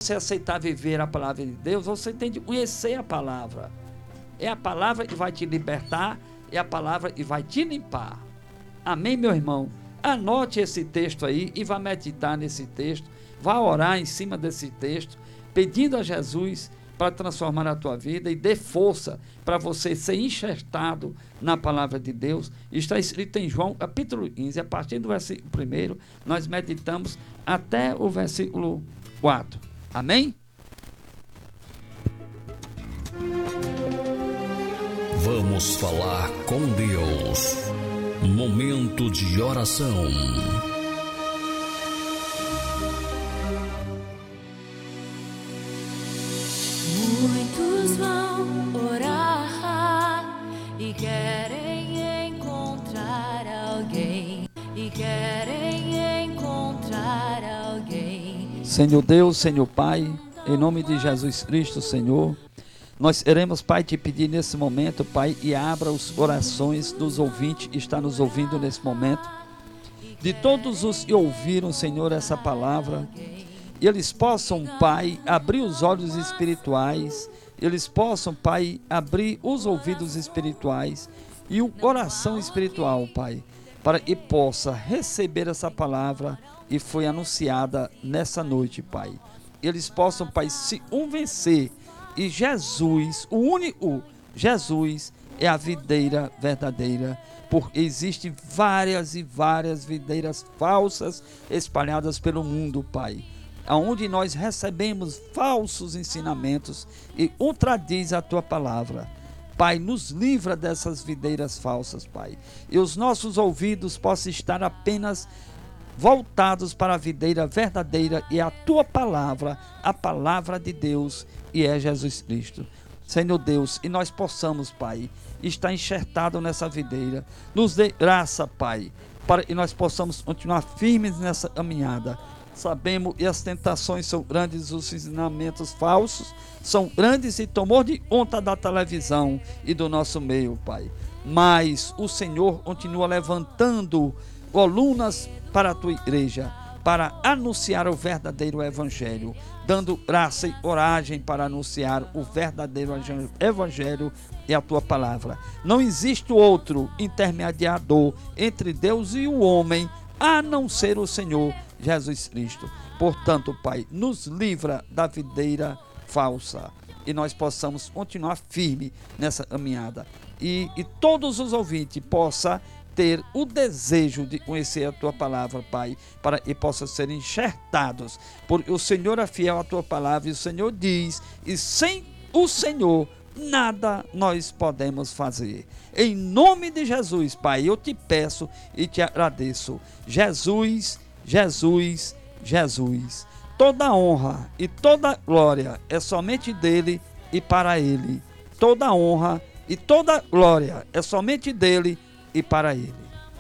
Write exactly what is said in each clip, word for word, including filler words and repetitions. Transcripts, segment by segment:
você aceitar viver a palavra de Deus, você tem de conhecer a palavra. É a palavra que vai te libertar, é a palavra que vai te limpar. Amém, meu irmão? Anote esse texto aí e vá meditar nesse texto, vá orar em cima desse texto, pedindo a Jesus para transformar a tua vida e dê força para você ser enxertado na palavra de Deus. Está escrito em João capítulo quinze, a partir do versículo primeiro, nós meditamos até o versículo quatro. Amém? Vamos falar com Deus. Momento de oração. Muitos vão orar e querem encontrar alguém, e querem encontrar alguém. Senhor Deus, Senhor Pai, em nome de Jesus Cristo, Senhor, nós queremos, Pai, te pedir nesse momento, Pai, e abra os corações dos ouvintes que estão nos ouvindo nesse momento, de todos os que ouviram, Senhor, essa palavra, e eles possam, Pai, abrir os olhos espirituais, eles possam, Pai, abrir os ouvidos espirituais e o coração espiritual, Pai, para que possa receber essa palavra que foi anunciada nessa noite, Pai. Eles possam, Pai, se convencer e Jesus, o único Jesus, é a videira verdadeira, porque existem várias e várias videiras falsas espalhadas pelo mundo, Pai, aonde nós recebemos falsos ensinamentos e contradiz a tua palavra. Pai, nos livra dessas videiras falsas, Pai, e os nossos ouvidos possam estar apenas voltados para a videira verdadeira e a tua palavra, a palavra de Deus, e é Jesus Cristo. Senhor Deus, e nós possamos, Pai, estar enxertado nessa videira. Nos dê graça, Pai, para que nós possamos continuar firmes nessa caminhada. Sabemos que as tentações são grandes, os ensinamentos falsos são grandes e tomou de conta da televisão e do nosso meio, Pai. Mas o Senhor continua levantando colunas para a tua igreja, para anunciar o verdadeiro evangelho, dando graça e coragem para anunciar o verdadeiro evangelho e a tua palavra. Não existe outro intermediador entre Deus e o homem, a não ser o Senhor Jesus Cristo. Portanto, Pai, nos livra da videira falsa e nós possamos continuar firme nessa caminhada, e, e todos os ouvintes possam ter o desejo de conhecer a tua palavra, Pai, para que possam ser enxertados, porque o Senhor é fiel à tua palavra, e o Senhor diz, e sem o Senhor nada nós podemos fazer. Em nome de Jesus, Pai, eu te peço e te agradeço. Jesus, Jesus, Jesus, toda honra e toda glória é somente dele e para ele. Toda honra e toda glória é somente dele e para ele.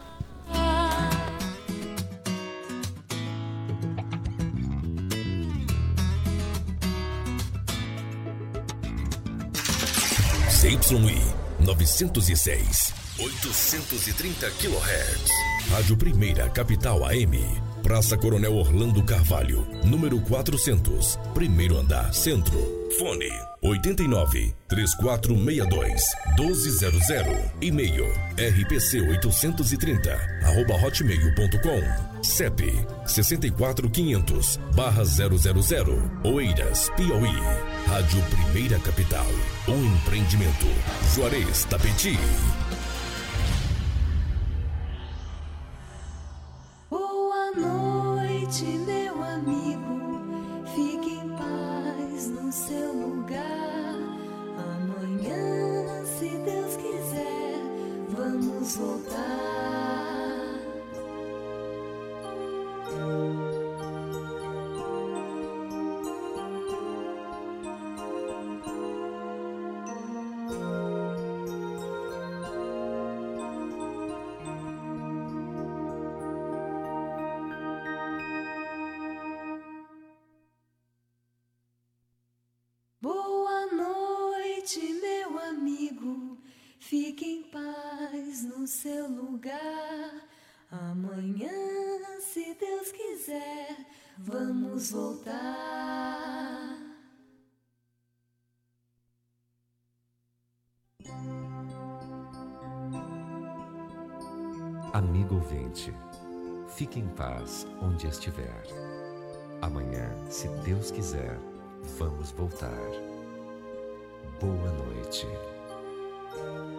C Y I novecentos e seis, oitocentos e trinta quilohertz. Rádio Primeira Capital A M. Praça Coronel Orlando Carvalho, número quatrocentos, primeiro andar, centro. Fone oito nove, três quatro seis dois, um dois zero zero. E-mail r p c oitocentos e trinta arroba hotmail ponto com. C E P sessenta e quatro quinhentos barra zero zero zero. Oeiras, Piauí. Rádio Primeira Capital. Um empreendimento. Juarez Tapeti. Boa noite, meu amigo. Fique em paz no seu lugar. Amanhã, se Deus quiser, vamos voltar. Boa noite, meu amigo. Fique em paz no seu lugar. Amanhã, se Deus quiser, vamos voltar. Amigo ouvinte, fique em paz onde estiver. Amanhã, se Deus quiser, vamos voltar. Boa noite.